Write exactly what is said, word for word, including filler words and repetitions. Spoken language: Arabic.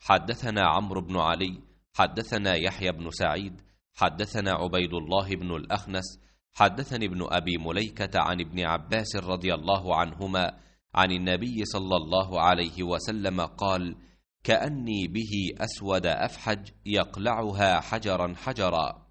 حدثنا عمرو بن علي حدثنا يحيى بن سعيد حدثنا عبيد الله بن الأخنس حدثني ابن أبي مليكة عن ابن عباس رضي الله عنهما عن النبي صلى الله عليه وسلم قال: كأني به أسود أفحج يقلعها حجرا حجرا.